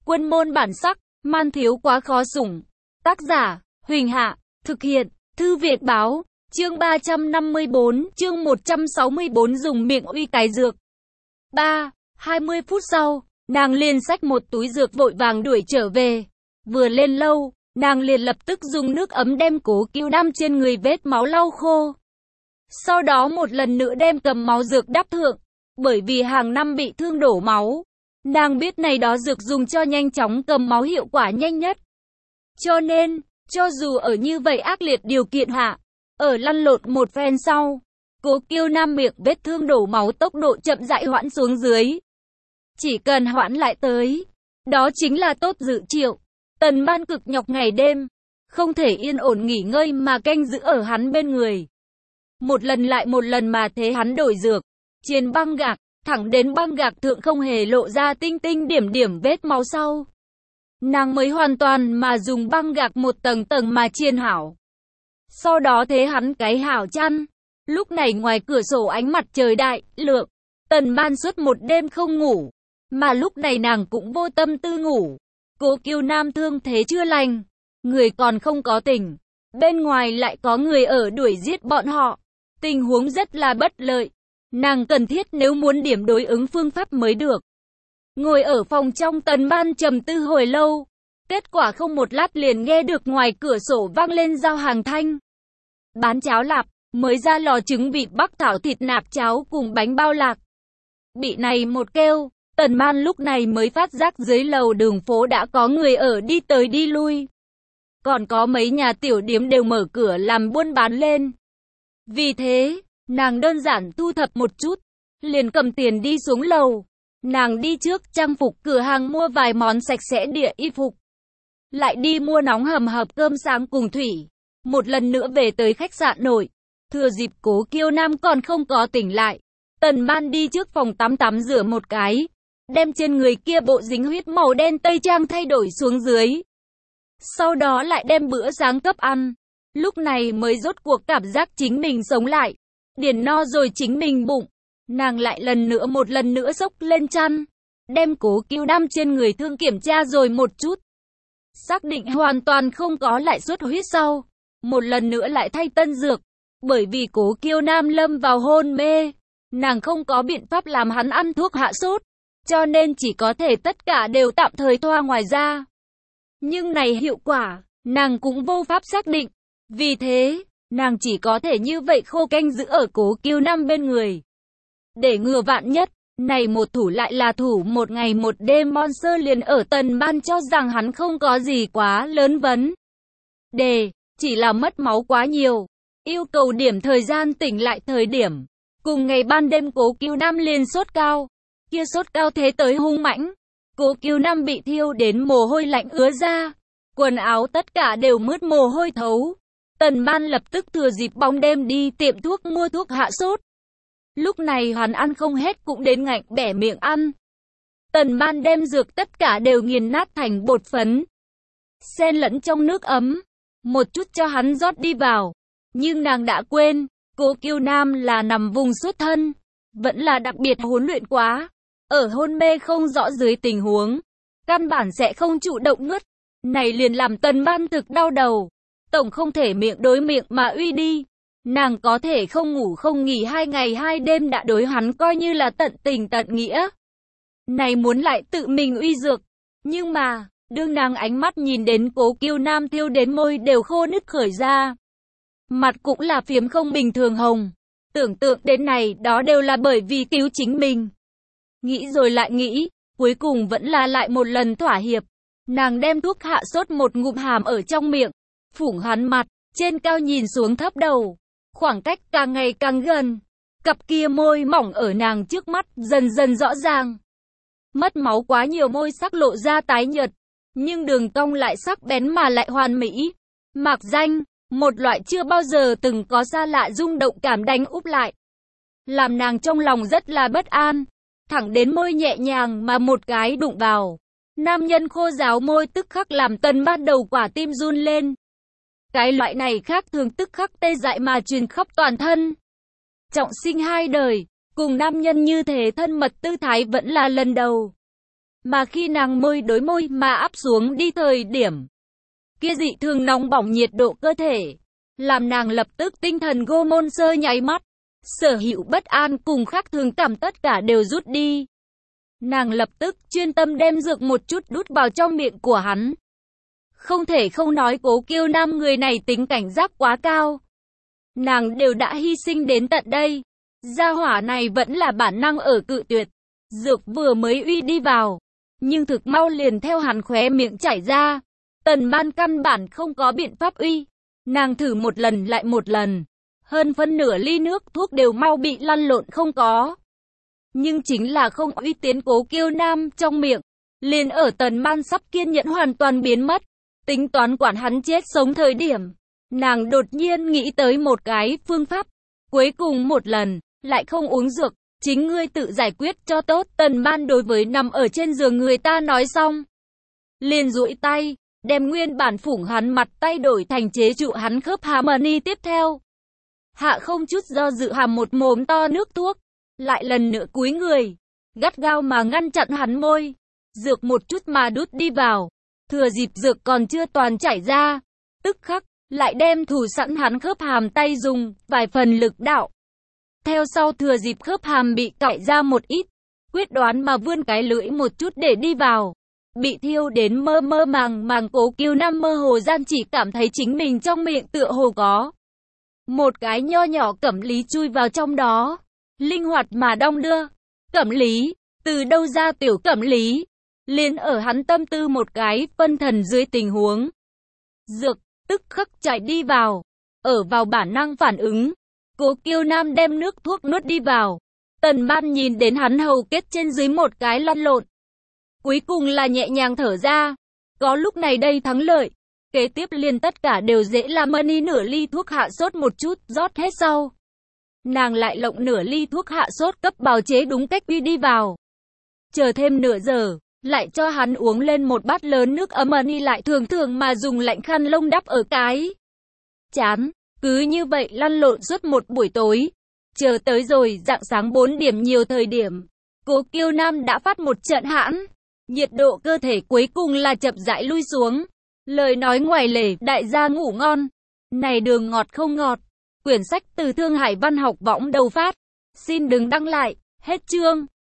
Quân môn bản sắc, man thiếu quá khó sủng. Tác giả, Huỳnh Hạ, thực hiện, Thư Việt Báo, chương 354, chương 164 dùng miệng uy cái dược. 20 phút sau, nàng liền xách một túi dược vội vàng đuổi trở về. Vừa lên lâu, nàng liền lập tức dùng nước ấm đem Cố Kiêu Nam trên người vết máu lau khô. Sau đó một lần nữa đem cầm máu dược đắp thượng, bởi vì hàng năm bị thương đổ máu. Nàng biết này đó dược dùng cho nhanh chóng cầm máu hiệu quả nhanh nhất. Cho nên, cho dù ở như vậy ác liệt điều kiện hạ, ở lăn lộn một phen sau, Cố Kiêu Nam miệng vết thương đổ máu tốc độ chậm rãi hoãn xuống dưới. Chỉ cần hoãn lại tới, đó chính là tốt dự triệu. Tần Ban cực nhọc ngày đêm, không thể yên ổn nghỉ ngơi mà canh giữ ở hắn bên người. Một lần lại một lần mà thế hắn đổi dược, chiên băng gạc, thẳng đến băng gạc thượng không hề lộ ra tinh tinh điểm điểm vết máu sau. Nàng mới hoàn toàn mà dùng băng gạc một tầng tầng mà chiên hảo. Sau đó thế hắn cái hảo chăn. Lúc này ngoài cửa sổ ánh mặt trời đại, lượng. Tần Ban suốt một đêm không ngủ. Mà lúc này nàng cũng vô tâm tư ngủ. Cố Kiêu Nam thương thế chưa lành. Người còn không có tỉnh. Bên ngoài lại có người ở đuổi giết bọn họ. Tình huống rất là bất lợi. Nàng cần thiết nếu muốn điểm đối ứng phương pháp mới được. Ngồi ở phòng trong, Tần Ban trầm tư hồi lâu. Kết quả không một lát liền nghe được ngoài cửa sổ vang lên giao hàng thanh. Bán cháo lạp, mới ra lò trứng vịt bắc thảo thịt nạc cháo cùng bánh bao lạc. Bị này một kêu, Tần Ban lúc này mới phát giác dưới lầu đường phố đã có người ở đi tới đi lui. Còn có mấy nhà tiểu điếm đều mở cửa làm buôn bán lên. Vì thế, nàng đơn giản thu thập một chút, liền cầm tiền đi xuống lầu. Nàng đi trước trang phục cửa hàng mua vài món sạch sẽ địa y phục. Lại đi mua nóng hầm hập cơm sáng cùng thủy. Một lần nữa về tới khách sạn nội. Thừa dịp Cố Kiêu Nam còn không có tỉnh lại, Tần Ban đi trước phòng tắm rửa một cái. Đem trên người kia bộ dính huyết màu đen tây trang thay đổi xuống dưới. Sau đó lại đem bữa sáng cấp ăn. Lúc này mới rốt cuộc cảm giác chính mình sống lại. Điền no rồi chính mình bụng. Nàng lại một lần nữa xốc lên chăn. Đem Cố Kiêu Nam trên người thương kiểm tra rồi một chút. Xác định hoàn toàn không có lại xuất huyết sau. Một lần nữa lại thay tân dược. Bởi vì Cố Kiêu Nam lâm vào hôn mê. Nàng không có biện pháp làm hắn ăn thuốc hạ sốt. Cho nên chỉ có thể tất cả đều tạm thời thoa ngoài ra. Nhưng này hiệu quả, nàng cũng vô pháp xác định. Vì thế, nàng chỉ có thể như vậy khô canh giữ ở Cố Kiêu Nam bên người. Để ngừa vạn nhất, này một thủ lại là thủ một ngày một đêm Monster liền ở Tần Ban cho rằng hắn không có gì quá lớn vấn đề, chỉ là mất máu quá nhiều. Yêu cầu điểm thời gian tỉnh lại thời điểm. Cùng ngày ban đêm Cố Kiêu Nam liền sốt cao. Kia sốt cao thế tới hung mãnh. Cố Kiêu Nam bị thiêu đến mồ hôi lạnh ứa ra. Quần áo tất cả đều mướt mồ hôi thấu. Tần Ban lập tức thừa dịp bóng đêm đi tiệm thuốc mua thuốc hạ sốt. Lúc này hắn ăn không hết cũng đến ngạnh bẻ miệng ăn. Tần Ban đem dược tất cả đều nghiền nát thành bột phấn. Xen lẫn trong nước ấm. Một chút cho hắn rót đi vào. Nhưng nàng đã quên, Cố Kiêu Nam là nằm vùng xuất thân. Vẫn là đặc biệt huấn luyện quá. Ở hôn mê không rõ dưới tình huống. Căn bản sẽ không chủ động nuốt. Này liền làm Tần Ban thực đau đầu. Tổng không thể miệng đối miệng mà uy đi. Nàng có thể không ngủ không nghỉ 2 ngày 2 đêm đã đối hắn coi như là tận tình tận nghĩa. Này muốn lại tự mình uy dược. Nhưng mà, đương nàng ánh mắt nhìn đến Cố Kiêu Nam thiêu đến môi đều khô nứt khởi ra. Mặt cũng là phiếm không bình thường hồng. Tưởng tượng đến này đó đều là bởi vì cứu chính mình. Nghĩ rồi lại nghĩ, cuối cùng vẫn là lại một lần thỏa hiệp. Nàng đem thuốc hạ sốt một ngụm hàm ở trong miệng. Phủng hắn mặt, trên cao nhìn xuống thấp đầu. Khoảng cách càng ngày càng gần. Cặp kia môi mỏng ở nàng trước mắt dần dần rõ ràng. Mất máu quá nhiều môi sắc lộ ra tái nhợt. Nhưng đường cong lại sắc bén mà lại hoàn mỹ. Mạc danh, một loại chưa bao giờ từng có xa lạ rung động cảm đánh úp lại. Làm nàng trong lòng rất là bất an. Thẳng đến môi nhẹ nhàng mà một cái đụng vào. Nam nhân khô ráo môi tức khắc làm Tần Ban đầu quả tim run lên. Cái loại này khác thường tức khắc tê dại mà truyền khắp toàn thân. Trọng sinh 2 đời, cùng nam nhân như thế thân mật tư thái vẫn là lần đầu. Mà khi nàng môi đối môi mà áp xuống đi thời điểm kia dị thường nóng bỏng nhiệt độ cơ thể, làm nàng lập tức tinh thần gô môn sơ nháy mắt. Sở hữu bất an cùng khác thường cảm tất cả đều rút đi. Nàng lập tức chuyên tâm đem dược một chút đút vào trong miệng của hắn. Không thể không nói Cố Kiêu Nam người này tính cảnh giác quá cao. Nàng đều đã hy sinh đến tận đây. Gia hỏa này vẫn là bản năng ở cự tuyệt. Dược vừa mới uy đi vào, nhưng thực mau liền theo hắn khóe miệng chảy ra. Tần Ban căn bản không có biện pháp uy. Nàng thử một lần lại một lần. Hơn phân nửa ly nước thuốc đều mau bị lăn lộn không có. Nhưng chính là không uy tiến Cố Kiêu Nam trong miệng. Liền ở Tần Ban sắp kiên nhẫn hoàn toàn biến mất. Tính toán quản hắn chết sống thời điểm. Nàng đột nhiên nghĩ tới một cái phương pháp. Cuối cùng một lần, lại không uống dược. Chính ngươi tự giải quyết cho tốt. Tần Ban đối với nằm ở trên giường người ta nói xong. Liền duỗi tay, đem nguyên bản phủng hắn mặt tay đổi thành chế trụ hắn khớp harmony tiếp theo. Hạ không chút do dự hàm một mồm to nước thuốc. Lại lần nữa cúi người. Gắt gao mà ngăn chặn hắn môi. Dược một chút mà đút đi vào. Thừa dịp dược còn chưa toàn chảy ra. Tức khắc, lại đem thủ sẵn hắn khớp hàm tay dùng vài phần lực đạo. Theo sau thừa dịp khớp hàm bị cạy ra một ít. Quyết đoán mà vươn cái lưỡi một chút để đi vào. Bị thiêu đến mơ mơ màng màng Cố Kiêu Nam mơ hồ gian chỉ cảm thấy chính mình trong miệng tựa hồ có một cái nho nhỏ cẩm lý chui vào trong đó. Linh hoạt mà đong đưa. Cẩm lý, từ đâu ra tiểu cẩm lý? Liền ở hắn tâm tư một cái phân thần dưới tình huống. Dược, tức khắc chạy đi vào. Ở vào bản năng phản ứng. Cố Kiêu Nam đem nước thuốc nuốt đi vào. Tần Ban nhìn đến hắn hầu kết trên dưới một cái lăn lộn. Cuối cùng là nhẹ nhàng thở ra. Có lúc này đây thắng lợi. Kế tiếp liền tất cả đều dễ làm mani nửa ly thuốc hạ sốt một chút, rót hết sau. Nàng lại lộng nửa ly thuốc hạ sốt cấp bào chế đúng cách uy đi vào. Chờ thêm nửa giờ, lại cho hắn uống lên một bát lớn nước ấm mani lại thường thường mà dùng lạnh khăn lông đắp ở cái chán. Cứ như vậy lăn lộn suốt một buổi tối. Chờ tới rồi rạng sáng 4 điểm nhiều thời điểm. Cố Kiêu Nam đã phát một trận hãn. Nhiệt độ cơ thể cuối cùng là chậm rãi lui xuống. Lời nói ngoài lề, đại gia ngủ ngon. Này đường ngọt không ngọt. Quyển sách từ Thương Hải Văn học võng đầu phát. Xin đừng đăng lại. Hết chương.